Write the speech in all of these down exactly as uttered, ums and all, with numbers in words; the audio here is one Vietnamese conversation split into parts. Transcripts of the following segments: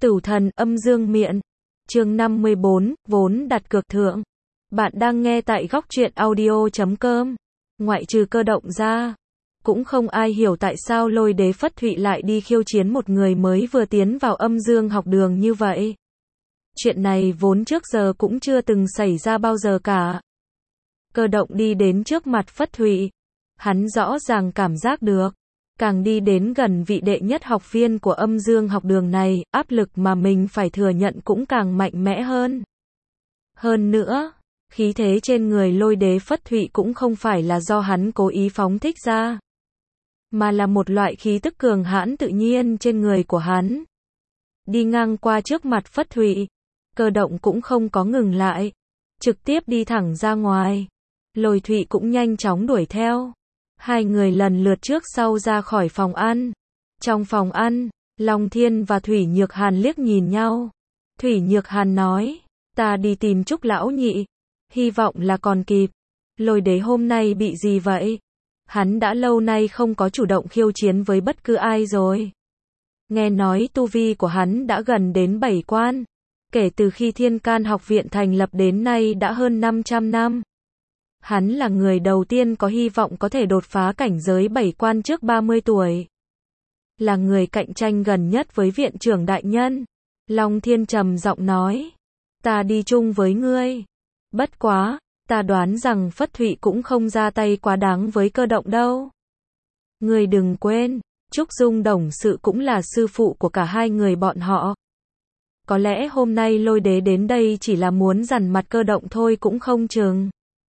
Tử thần âm dương miện. Chương năm mươi bốn, vốn đặt cược thượng. Bạn đang nghe tại góc truyện audio chấm com. Ngoại trừ Cơ Động ra, cũng không ai hiểu tại sao Lôi Đế Phất Thụy lại đi khiêu chiến một người mới vừa tiến vào âm dương học đường như vậy. Chuyện này vốn trước giờ cũng chưa từng xảy ra bao giờ cả. Cơ Động đi đến trước mặt Phất Thụy. Hắn rõ ràng cảm giác được, càng đi đến gần vị đệ nhất học viên của âm dương học đường này, áp lực mà mình phải thừa nhận cũng càng mạnh mẽ hơn. Hơn nữa, khí thế trên người Lôi Đế Phất Thụy cũng không phải là do hắn cố ý phóng thích ra, mà là một loại khí tức cường hãn tự nhiên trên người của hắn. Đi ngang qua trước mặt Phất Thụy, Cơ Động cũng không có ngừng lại, trực tiếp đi thẳng ra ngoài. Lôi Thụy cũng nhanh chóng đuổi theo. Hai người lần lượt trước sau ra khỏi phòng ăn. Trong phòng ăn, Long Thiên và Thủy Nhược Hàn liếc nhìn nhau. Thủy Nhược Hàn nói, ta đi tìm Trúc lão nhị, hy vọng là còn kịp. Lôi Đế hôm nay bị gì vậy? Hắn đã lâu nay không có chủ động khiêu chiến với bất cứ ai rồi. Nghe nói tu vi của hắn đã gần đến bảy quan, kể từ khi Thiên Can học viện thành lập đến nay đã hơn năm trăm năm. Hắn là người đầu tiên có hy vọng có thể đột phá cảnh giới bảy quan trước ba mươi tuổi. Là người cạnh tranh gần nhất với viện trưởng đại nhân. Long Thiên trầm giọng nói, ta đi chung với ngươi. Bất quá, ta đoán rằng Phất Thụy cũng không ra tay quá đáng với Cơ Động đâu. Ngươi đừng quên, Trúc Dung đồng sự cũng là sư phụ của cả hai người bọn họ. Có lẽ hôm nay Lôi Đế đến đây chỉ là muốn dằn mặt Cơ Động thôi cũng không chừng.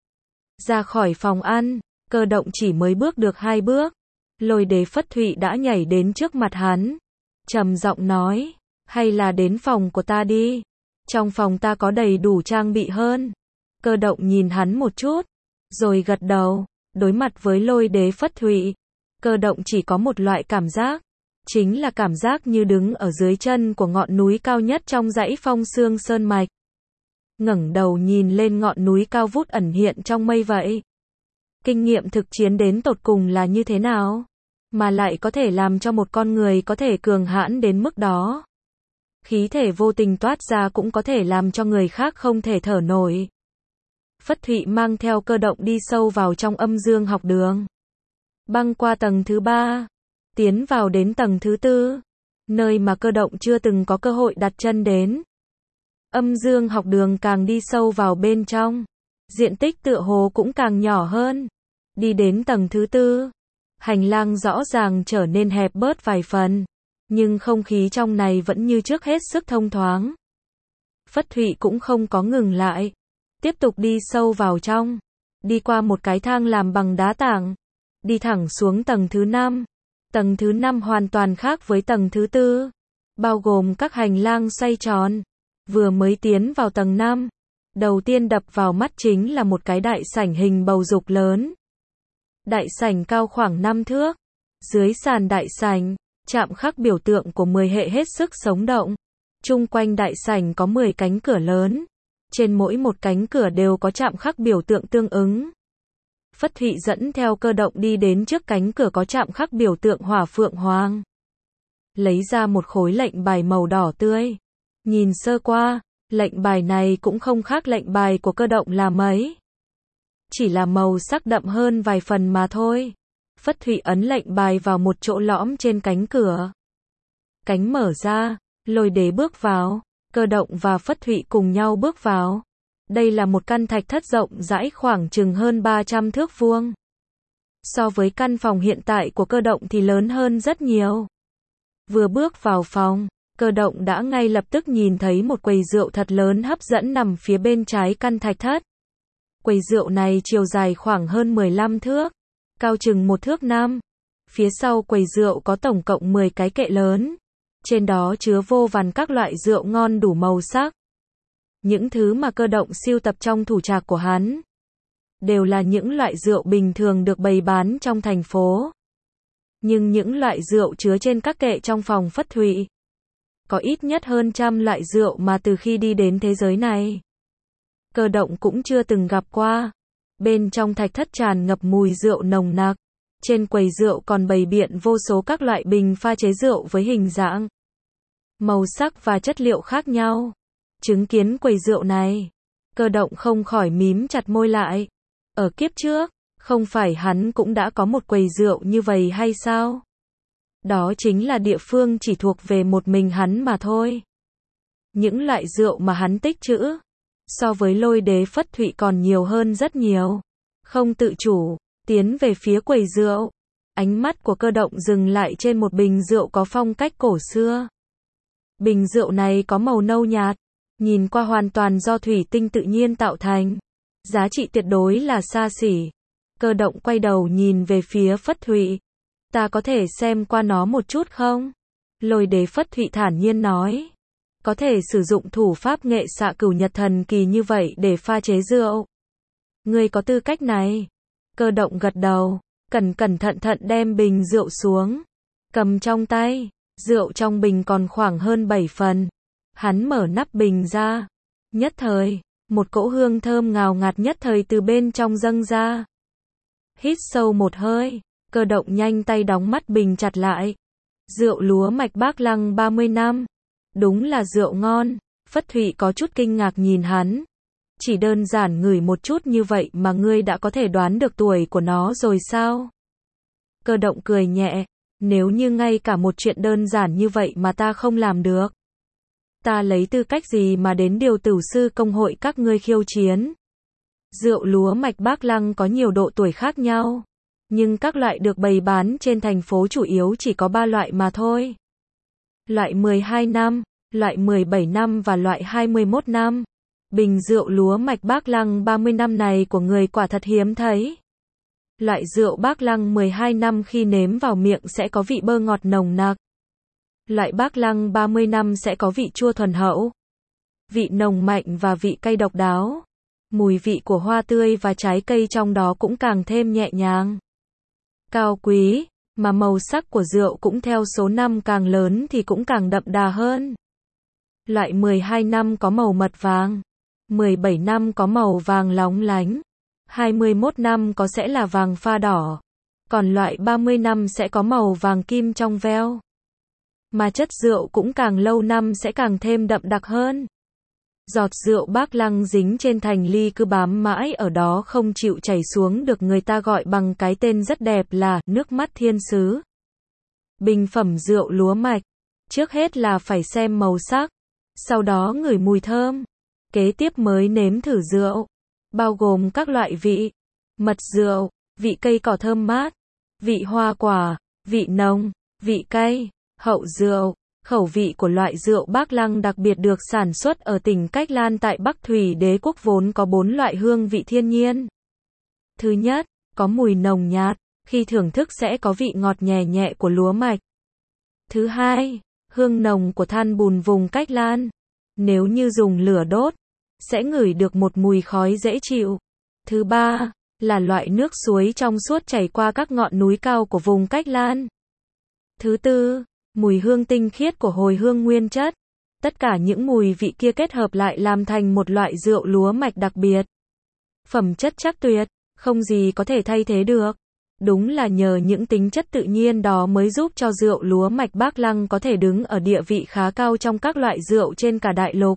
Ra khỏi phòng ăn, Cơ Động chỉ mới bước được hai bước, Lôi Đế Phất Thụy đã nhảy đến trước mặt hắn, trầm giọng nói, hay là đến phòng của ta đi, trong phòng ta có đầy đủ trang bị hơn. Cơ Động nhìn hắn một chút, rồi gật đầu. Đối mặt với Lôi Đế Phất Thụy, Cơ Động chỉ có một loại cảm giác, chính là cảm giác như đứng ở dưới chân của ngọn núi cao nhất trong dãy Phong Xương Sơn Mạch. Ngẩng đầu nhìn lên ngọn núi cao vút ẩn hiện trong mây vậy. Kinh nghiệm thực chiến đến tột cùng là như thế nào? Mà lại có thể làm cho một con người có thể cường hãn đến mức đó. Khí thể vô tình toát ra cũng có thể làm cho người khác không thể thở nổi. Phất Thụy mang theo Cơ Động đi sâu vào trong âm dương học đường. Băng qua tầng thứ ba, tiến vào đến tầng thứ tư, nơi mà Cơ Động chưa từng có cơ hội đặt chân đến. Âm dương học đường càng đi sâu vào bên trong, diện tích tựa hồ cũng càng nhỏ hơn. Đi đến tầng thứ tư, hành lang rõ ràng trở nên hẹp bớt vài phần, nhưng không khí trong này vẫn như trước hết sức thông thoáng. Phất Thụy cũng không có ngừng lại, tiếp tục đi sâu vào trong, đi qua một cái thang làm bằng đá tảng, đi thẳng xuống tầng thứ năm. Tầng thứ năm hoàn toàn khác với tầng thứ tư, bao gồm các hành lang xoay tròn. Vừa mới tiến vào tầng năm, đầu tiên đập vào mắt chính là một cái đại sảnh hình bầu dục lớn. Đại sảnh cao khoảng năm thước, dưới sàn đại sảnh, chạm khắc biểu tượng của mười hệ hết sức sống động. Chung quanh đại sảnh có mười cánh cửa lớn, trên mỗi một cánh cửa đều có chạm khắc biểu tượng tương ứng. Phất Thụy dẫn theo Cơ Động đi đến trước cánh cửa có chạm khắc biểu tượng hỏa phượng hoàng. Lấy ra một khối lệnh bài màu đỏ tươi. Nhìn sơ qua, lệnh bài này cũng không khác lệnh bài của Cơ Động là mấy. Chỉ là màu sắc đậm hơn vài phần mà thôi. Phất Thụy ấn lệnh bài vào một chỗ lõm trên cánh cửa. Cánh mở ra, Lôi Đế bước vào, Cơ Động và Phất Thụy cùng nhau bước vào. Đây là một căn thạch thất rộng rãi khoảng chừng hơn ba trăm thước vuông. So với căn phòng hiện tại của Cơ Động thì lớn hơn rất nhiều. Vừa bước vào phòng, Cơ Động đã ngay lập tức nhìn thấy một quầy rượu thật lớn hấp dẫn nằm phía bên trái căn thạch thất. Quầy rượu này chiều dài khoảng hơn mười lăm thước, cao chừng một thước năm. Phía sau quầy rượu có tổng cộng mười cái kệ lớn. Trên đó chứa vô vàn các loại rượu ngon đủ màu sắc. Những thứ mà Cơ Động sưu tập trong thủ trạc của hắn, đều là những loại rượu bình thường được bày bán trong thành phố. Nhưng những loại rượu chứa trên các kệ trong phòng Phất Thụy, có ít nhất hơn trăm loại rượu mà từ khi đi đến thế giới này, Cơ Động cũng chưa từng gặp qua. Bên trong thạch thất tràn ngập mùi rượu nồng nặc. Trên quầy rượu còn bày biện vô số các loại bình pha chế rượu với hình dạng màu sắc và chất liệu khác nhau. Chứng kiến quầy rượu này, Cơ Động không khỏi mím chặt môi lại. Ở kiếp trước, không phải hắn cũng đã có một quầy rượu như vậy hay sao? Đó chính là địa phương chỉ thuộc về một mình hắn mà thôi. Những loại rượu mà hắn tích trữ, so với Lôi Đế Phất Thụy còn nhiều hơn rất nhiều. Không tự chủ, tiến về phía quầy rượu. Ánh mắt của Cơ Động dừng lại trên một bình rượu có phong cách cổ xưa. Bình rượu này có màu nâu nhạt, nhìn qua hoàn toàn do thủy tinh tự nhiên tạo thành. Giá trị tuyệt đối là xa xỉ. Cơ Động quay đầu nhìn về phía Phất Thụy. Ta có thể xem qua nó một chút không? Lôi Đế Phất Thụy thản nhiên nói. Có thể sử dụng thủ pháp nghệ xạ cửu nhật thần kỳ như vậy để pha chế rượu. Ngươi có tư cách này. Cơ Động gật đầu, cẩn cẩn thận thận đem bình rượu xuống. Cầm trong tay, rượu trong bình còn khoảng hơn bảy phần. Hắn mở nắp bình ra. Nhất thời, một cỗ hương thơm ngào ngạt nhất thời từ bên trong dâng ra. Hít sâu một hơi, Cơ Động nhanh tay đóng mắt bình chặt lại. Rượu lúa mạch Bác Lăng ba mươi năm. Đúng là rượu ngon. Phất Thụy có chút kinh ngạc nhìn hắn. Chỉ đơn giản ngửi một chút như vậy mà ngươi đã có thể đoán được tuổi của nó rồi sao? Cơ Động cười nhẹ. Nếu như ngay cả một chuyện đơn giản như vậy mà ta không làm được, ta lấy tư cách gì mà đến điều tử sư công hội các ngươi khiêu chiến? Rượu lúa mạch Bác Lăng có nhiều độ tuổi khác nhau, nhưng các loại được bày bán trên thành phố chủ yếu chỉ có ba loại mà thôi. Loại mười hai năm, loại mười bảy năm và loại hai mươi mốt năm. Bình rượu lúa mạch Bác Lăng ba mươi năm này của người quả thật hiếm thấy. Loại rượu Bác Lăng mười hai năm khi nếm vào miệng sẽ có vị bơ ngọt nồng nặc. Loại Bác Lăng ba mươi năm sẽ có vị chua thuần hậu, vị nồng mạnh và vị cay độc đáo. Mùi vị của hoa tươi và trái cây trong đó cũng càng thêm nhẹ nhàng, cao quý, mà màu sắc của rượu cũng theo số năm càng lớn thì cũng càng đậm đà hơn. Loại mười hai năm có màu mật vàng, mười bảy năm có màu vàng lóng lánh, hai mươi mốt năm có sẽ là vàng pha đỏ, còn loại ba mươi năm sẽ có màu vàng kim trong veo. Mà chất rượu cũng càng lâu năm sẽ càng thêm đậm đặc hơn. Giọt rượu Bác Lăng dính trên thành ly cứ bám mãi ở đó không chịu chảy xuống được, người ta gọi bằng cái tên rất đẹp là nước mắt thiên sứ. Bình phẩm rượu lúa mạch, trước hết là phải xem màu sắc, sau đó ngửi mùi thơm, kế tiếp mới nếm thử rượu, bao gồm các loại vị: mật rượu, vị cây cỏ thơm mát, vị hoa quả, vị nồng, vị cay, hậu rượu. Khẩu vị của loại rượu Bác Lăng đặc biệt được sản xuất ở tỉnh Cách Lan tại Bắc Thủy Đế quốc vốn có bốn loại hương vị thiên nhiên. Thứ nhất, có mùi nồng nhạt, khi thưởng thức sẽ có vị ngọt nhẹ nhẹ của lúa mạch. Thứ hai, hương nồng của than bùn vùng Cách Lan. Nếu như dùng lửa đốt, sẽ ngửi được một mùi khói dễ chịu. Thứ ba, là loại nước suối trong suốt chảy qua các ngọn núi cao của vùng Cách Lan. Thứ tư, mùi hương tinh khiết của hồi hương nguyên chất. Tất cả những mùi vị kia kết hợp lại làm thành một loại rượu lúa mạch đặc biệt. Phẩm chất chắc tuyệt, không gì có thể thay thế được. Đúng là nhờ những tính chất tự nhiên đó mới giúp cho rượu lúa mạch Bác Lăng có thể đứng ở địa vị khá cao trong các loại rượu trên cả đại lục.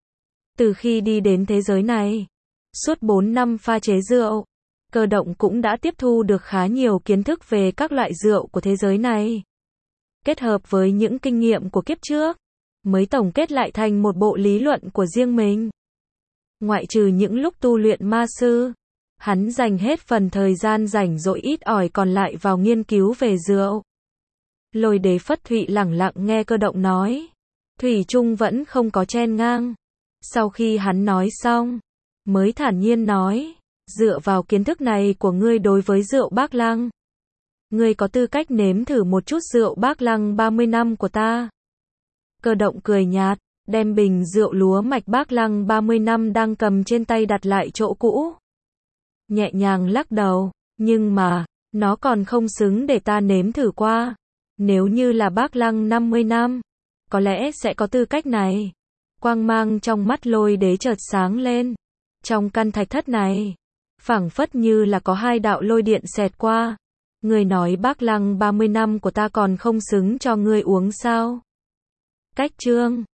Từ khi đi đến thế giới này, suốt bốn năm pha chế rượu, Cơ Động cũng đã tiếp thu được khá nhiều kiến thức về các loại rượu của thế giới này. Kết hợp với những kinh nghiệm của kiếp trước, mới tổng kết lại thành một bộ lý luận của riêng mình. Ngoại trừ những lúc tu luyện ma sư, hắn dành hết phần thời gian rảnh rỗi ít ỏi còn lại vào nghiên cứu về rượu. Lôi Đế Phất Thụy lẳng lặng nghe Cơ Động nói. Thủy chung vẫn không có chen ngang. Sau khi hắn nói xong, mới thản nhiên nói, dựa vào kiến thức này của ngươi đối với rượu Bác Lăng, ngươi có tư cách nếm thử một chút rượu Bác Lăng ba mươi năm của ta. Cơ Động cười nhạt, đem bình rượu lúa mạch Bác Lăng ba mươi năm đang cầm trên tay đặt lại chỗ cũ. Nhẹ nhàng lắc đầu, nhưng mà, nó còn không xứng để ta nếm thử qua. Nếu như là Bác Lăng năm mươi năm, có lẽ sẽ có tư cách này. Quang mang trong mắt Lôi Đế chợt sáng lên. Trong căn thạch thất này, phảng phất như là có hai đạo lôi điện xẹt qua. Ngươi nói Bác Lăng ba mươi năm của ta còn không xứng cho ngươi uống sao? Cách chương